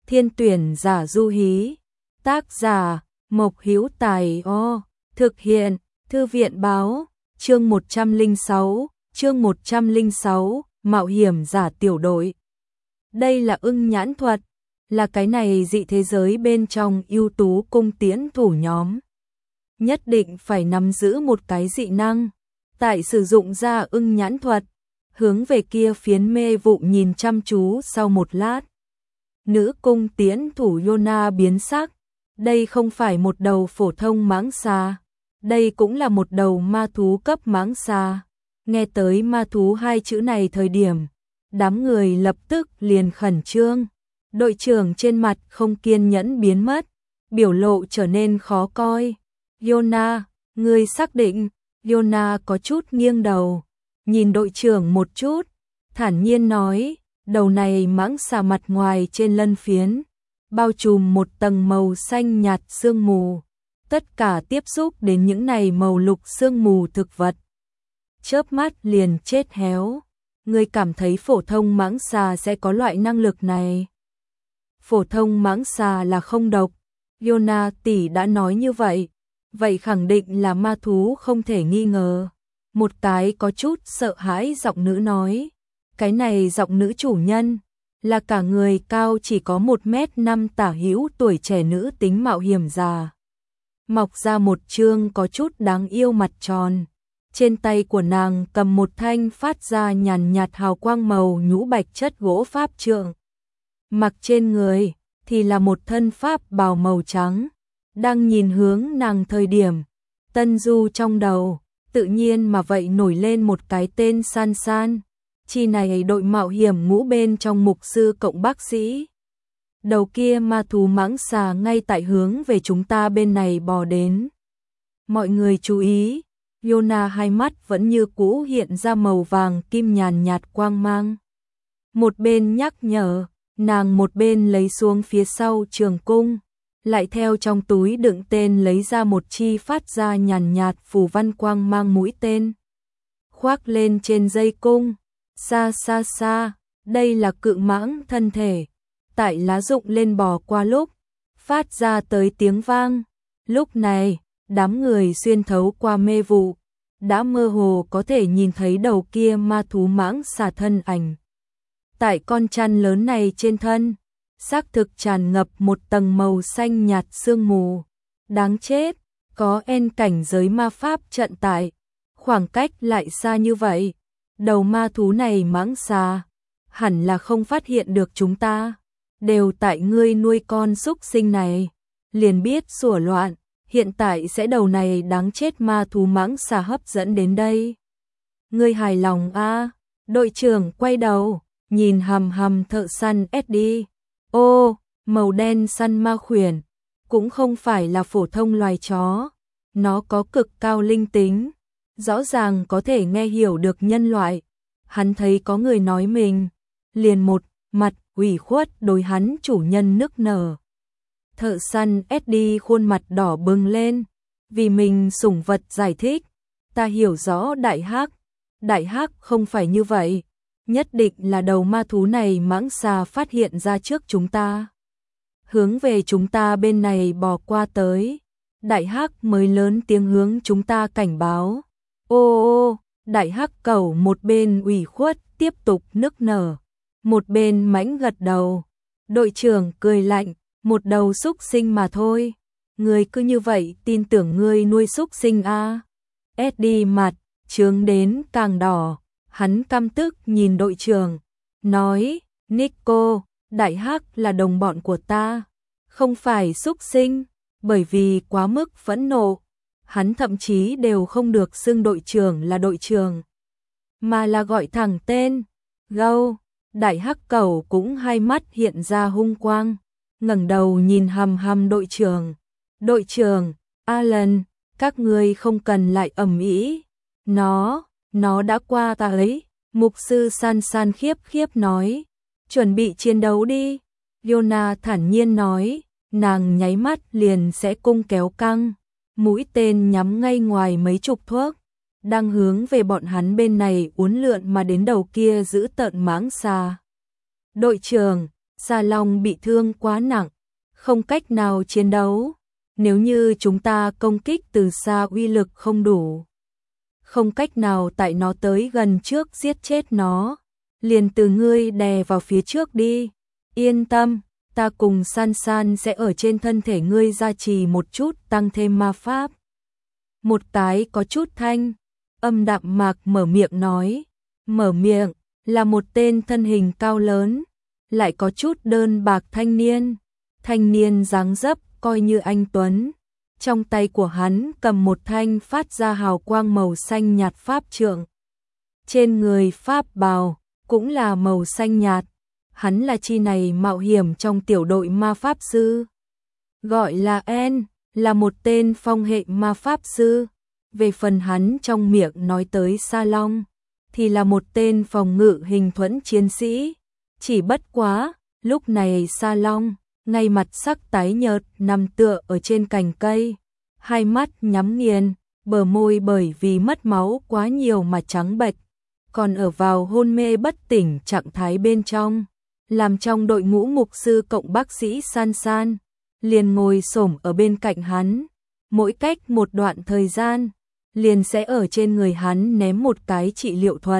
Thiên tuyển giả du hí. Tác giả Mộc Hữu Tài. Thực hiện Thư viện báo. Chương 106, Mạo hiểm giả tiểu đội. Đây là ưng nhãn thuật, là cái này dị thế giới bên trong ưu tú cung tiễn thủ nhóm. Nhất định phải nắm giữ một cái dị năng. Tại sử dụng ra ưng nhãn thuật, hướng về kia phiến mê vụ nhìn chăm chú sau một lát. Nữ cung tiễn thủ Yona biến sắc. Đây không phải một đầu phổ thông mãng xà. Đây cũng là một đầu ma thú cấp mãng xà. Nghe tới ma thú hai chữ này thời điểm, đám người lập tức liền khẩn trương. Đội trưởng trên mặt không kiên nhẫn biến mất, biểu lộ trở nên khó coi. Yona, ngươi xác định? Yona có chút nghiêng đầu, nhìn đội trưởng một chút, thản nhiên nói, đầu này mãng xà mặt ngoài trên lân phiến, bao trùm một tầng màu xanh nhạt sương mù. Tất cả tiếp xúc đến những này màu lục sương mù thực vật, chớp mắt liền chết héo. Ngươi cảm thấy phổ thông mãng xà sẽ có loại năng lực này? Phổ thông mãng xà là không độc. Yona tỷ đã nói như vậy, vậy khẳng định là ma thú không thể nghi ngờ. Một cái có chút sợ hãi giọng nữ nói. Cái này giọng nữ chủ nhân là cả người cao chỉ có 1m5 tả hữu tuổi trẻ nữ tính mạo hiểm già. Mọc ra một trương có chút đáng yêu mặt tròn. Trên tay của nàng cầm một thanh phát ra nhàn nhạt hào quang màu nhũ bạch chất gỗ pháp trượng. Mặc trên người thì là một thân pháp bào màu trắng. Đang nhìn hướng nàng thời điểm, Tân Du trong đầu tự nhiên mà vậy nổi lên một cái tên San San. Chi này đội mạo hiểm ngũ bên trong mục sư cộng bác sĩ. Đầu kia ma thú mãng xà ngay tại hướng về chúng ta bên này bò đến. Mọi người chú ý, Yona hai mắt vẫn như cũ hiện ra màu vàng kim nhàn nhạt quang mang. Một bên nhắc nhở, nàng một bên lấy xuống phía sau trường cung, lại theo trong túi đựng tên lấy ra một chi phát ra nhàn nhạt phù văn quang mang mũi tên. Khoác lên trên dây cung, xa xa xa, đây là cự mãng thân thể. Tại lá rụng lên bò qua lúc, phát ra tới tiếng vang. Lúc này, đám người xuyên thấu qua mê vụ, đã mơ hồ có thể nhìn thấy đầu kia ma thú mãng xà thân ảnh. Tại con chăn lớn này trên thân, xác thực tràn ngập một tầng màu xanh nhạt sương mù. Đáng chết, có en cảnh giới ma pháp trận tại, khoảng cách lại xa như vậy. Đầu ma thú này mãng xà, hẳn là không phát hiện được chúng ta. Đều tại ngươi nuôi con súc sinh này, liền biết sủa loạn, hiện tại sẽ đầu này đáng chết ma thú mãng xà hấp dẫn đến đây. Ngươi hài lòng a? Đội trưởng quay đầu, nhìn hầm hầm thợ săn Eddie. Ô, màu đen săn ma khuyển, cũng không phải là phổ thông loài chó, nó có cực cao linh tính, rõ ràng có thể nghe hiểu được nhân loại. Hắn thấy có người nói mình, liền một mặt ủy khuất đối hắn chủ nhân nức nở. Thợ săn Eddie khuôn mặt đỏ bừng lên, vì mình sủng vật giải thích, ta hiểu rõ đại hắc không phải như vậy, nhất định là đầu ma thú này mãng xà phát hiện ra trước chúng ta. Hướng về chúng ta bên này bò qua tới, đại hắc mới lớn tiếng hướng chúng ta cảnh báo. Ô, đại hắc cẩu một bên ủy khuất tiếp tục nức nở, một bên mãnh gật đầu. Đội trưởng cười lạnh, một đầu súc sinh mà thôi, ngươi cứ như vậy tin tưởng ngươi nuôi súc sinh a? Eddie mặt trướng đến càng đỏ, hắn căm tức nhìn đội trưởng, nói, Nico, đại hắc là đồng bọn của ta, không phải súc sinh. Bởi vì quá mức phẫn nộ, hắn thậm chí đều không được xưng đội trưởng là đội trưởng, mà là gọi thẳng tên, Gâu. Đại hắc cẩu cũng hai mắt hiện ra hung quang, ngẩng đầu nhìn hầm hầm đội trưởng. Đội trưởng, Alan, các ngươi không cần lại ầm ĩ. Nó đã qua ta ấy. Mục sư San San khiếp nói, chuẩn bị chiến đấu đi. Yona thản nhiên nói, nàng nháy mắt liền sẽ cung kéo căng, mũi tên nhắm ngay ngoài mấy chục thuốc, đang hướng về bọn hắn bên này uốn lượn mà đến đầu kia giữ tợn mãng xà. Đội trưởng, Sa Long bị thương quá nặng, không cách nào chiến đấu. Nếu như chúng ta công kích từ xa uy lực không đủ, không cách nào tại nó tới gần trước giết chết nó, liền từ ngươi đè vào phía trước đi. Yên tâm, ta cùng San San sẽ ở trên thân thể ngươi gia trì một chút, tăng thêm ma pháp. Một cái có chút thanh âm đạm mạc mở miệng nói. Mở miệng là một tên thân hình cao lớn, lại có chút đơn bạc thanh niên. Thanh niên dáng dấp coi như anh tuấn. Trong tay của hắn cầm một thanh phát ra hào quang màu xanh nhạt pháp trượng. Trên người pháp bào cũng là màu xanh nhạt. Hắn là chi này mạo hiểm trong tiểu đội ma pháp sư. Gọi là En, là một tên phong hệ ma pháp sư. Về phần hắn trong miệng nói tới Sa Long, thì là một tên phòng ngự hình thuẫn chiến sĩ. Chỉ bất quá, lúc này Sa Long, ngay mặt sắc tái nhợt nằm tựa ở trên cành cây, hai mắt nhắm nghiền, bờ môi bởi vì mất máu quá nhiều mà trắng bệch, còn ở vào hôn mê bất tỉnh trạng thái bên trong. Làm trong đội ngũ mục sư cộng bác sĩ San San, liền ngồi xổm ở bên cạnh hắn, mỗi cách một đoạn thời gian, liền sẽ ở trên người hắn ném một cái trị liệu thuật,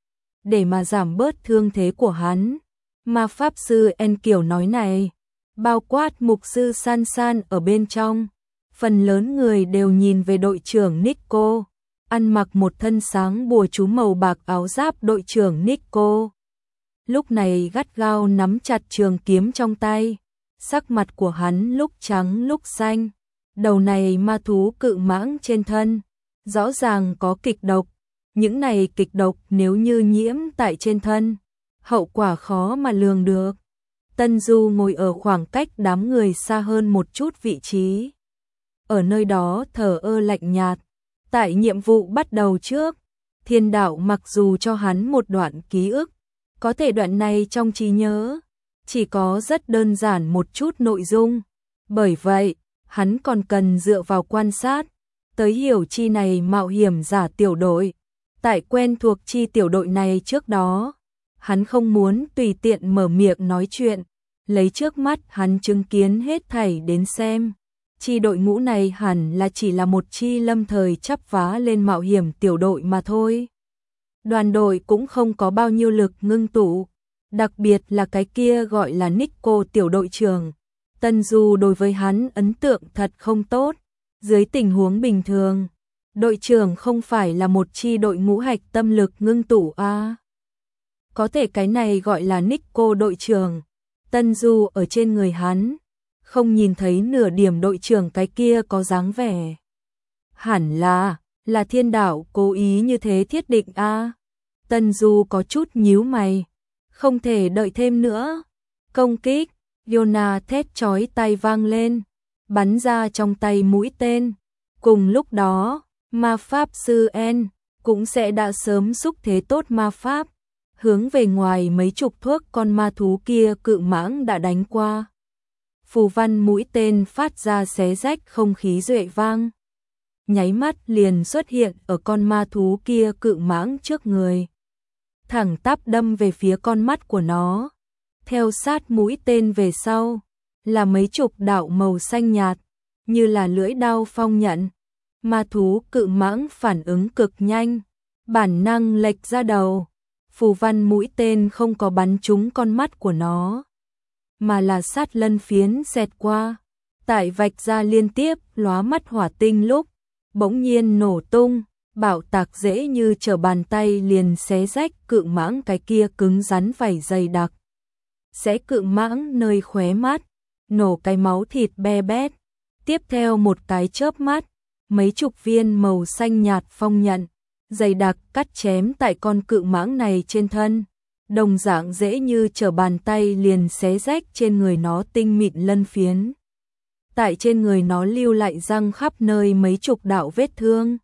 để mà giảm bớt thương thế của hắn. Ma pháp sư En kiểu nói này, bao quát mục sư San San ở bên trong, phần lớn người đều nhìn về đội trưởng Nico, ăn mặc một thân sáng bùa chú màu bạc áo giáp đội trưởng Nico. Lúc này gắt gao nắm chặt trường kiếm trong tay, sắc mặt của hắn lúc trắng lúc xanh, đầu này ma thú cự mãng trên thân, rõ ràng có kịch độc, những này kịch độc nếu như nhiễm tại trên thân, hậu quả khó mà lường được. Tân Du ngồi ở khoảng cách đám người xa hơn một chút vị trí. Ở nơi đó thờ ơ lạnh nhạt, tại nhiệm vụ bắt đầu trước, thiên đạo mặc dù cho hắn một đoạn ký ức, có thể đoạn này trong trí nhớ chỉ có rất đơn giản một chút nội dung, bởi vậy hắn còn cần dựa vào quan sát tới hiểu chi này mạo hiểm giả tiểu đội. Tại quen thuộc chi tiểu đội này trước đó, hắn không muốn tùy tiện mở miệng nói chuyện, lấy trước mắt hắn chứng kiến hết thảy đến xem. Chi đội ngũ này hẳn là chỉ là một chi lâm thời chắp vá lên mạo hiểm tiểu đội mà thôi. Đoàn đội cũng không có bao nhiêu lực ngưng tụ, đặc biệt là cái kia gọi là Nico tiểu đội trưởng. Tân Du đối với hắn ấn tượng thật không tốt. Dưới tình huống bình thường, đội trưởng không phải là một chi đội ngũ hạch tâm lực ngưng tụ à. Có thể cái này gọi là Nico đội trưởng. Tân Du ở trên người hắn, không nhìn thấy nửa điểm đội trưởng cái kia có dáng vẻ. Hẳn là thiên đạo cố ý như thế thiết định a. Tân Du có chút nhíu mày, không thể đợi thêm nữa. Công kích, Yona thét chói tai vang lên, bắn ra trong tay mũi tên. Cùng lúc đó, ma pháp sư En cũng sẽ đã sớm xúc thế tốt ma pháp, hướng về ngoài mấy chục thước con ma thú kia cự mãng đã đánh qua. Phù văn mũi tên phát ra xé rách không khí duệ vang, nháy mắt liền xuất hiện ở con ma thú kia cự mãng trước người, thẳng tắp đâm về phía con mắt của nó. Theo sát mũi tên về sau là mấy chục đạo màu xanh nhạt, như là lưỡi đao phong nhận. Ma thú cự mãng phản ứng cực nhanh, bản năng lệch ra đầu. Phù văn mũi tên không có bắn trúng con mắt của nó, mà là sát lân phiến xẹt qua, tại vạch ra liên tiếp lóa mắt hỏa tinh lúc, bỗng nhiên nổ tung, bạo tạc dễ như trở bàn tay liền xé rách cự mãng cái kia cứng rắn vảy dày đặc. Xé cự mãng nơi khóe mắt, nổ cái máu thịt be bét. Tiếp theo một cái chớp mắt, mấy chục viên màu xanh nhạt phong nhận, dày đặc cắt chém tại con cự mãng này trên thân, đồng dạng dễ như trở bàn tay liền xé rách trên người nó tinh mịn lân phiến. Tại trên người nó lưu lại răng khắp nơi mấy chục đạo vết thương.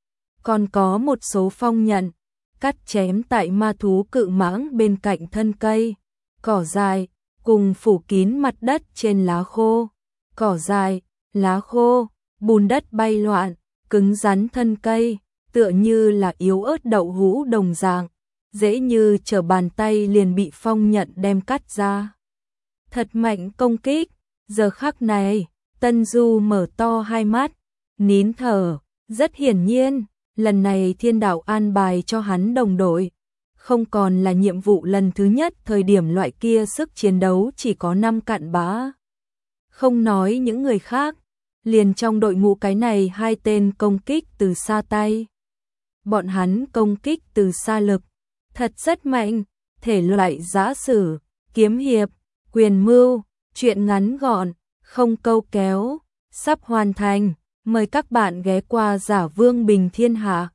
Còn có một số phong nhận, cắt chém tại ma thú cự mãng bên cạnh thân cây, cỏ dại, cùng phủ kín mặt đất trên lá khô. Cỏ dại, lá khô, bùn đất bay loạn, cứng rắn thân cây, tựa như là yếu ớt đậu hũ đồng dạng, dễ như trở bàn tay liền bị phong nhận đem cắt ra. thật mạnh công kích. Giờ khắc này, Tân Du mở to hai mắt, nín thở, rất hiển nhiên, lần này thiên đạo an bài cho hắn đồng đội. Không còn là nhiệm vụ lần thứ nhất, thời điểm loại kia sức chiến đấu chỉ có 5 cặn bã. Không nói những người khác, liền trong đội ngũ cái này 2 tên công kích từ xa tay. Bọn hắn công kích từ xa lực, thật rất mạnh, thể loại giã sử, kiếm hiệp, quyền mưu, chuyện ngắn gọn, không câu kéo, sắp hoàn thành. Mời các bạn ghé qua Giả Vương Bình Thiên Hạ.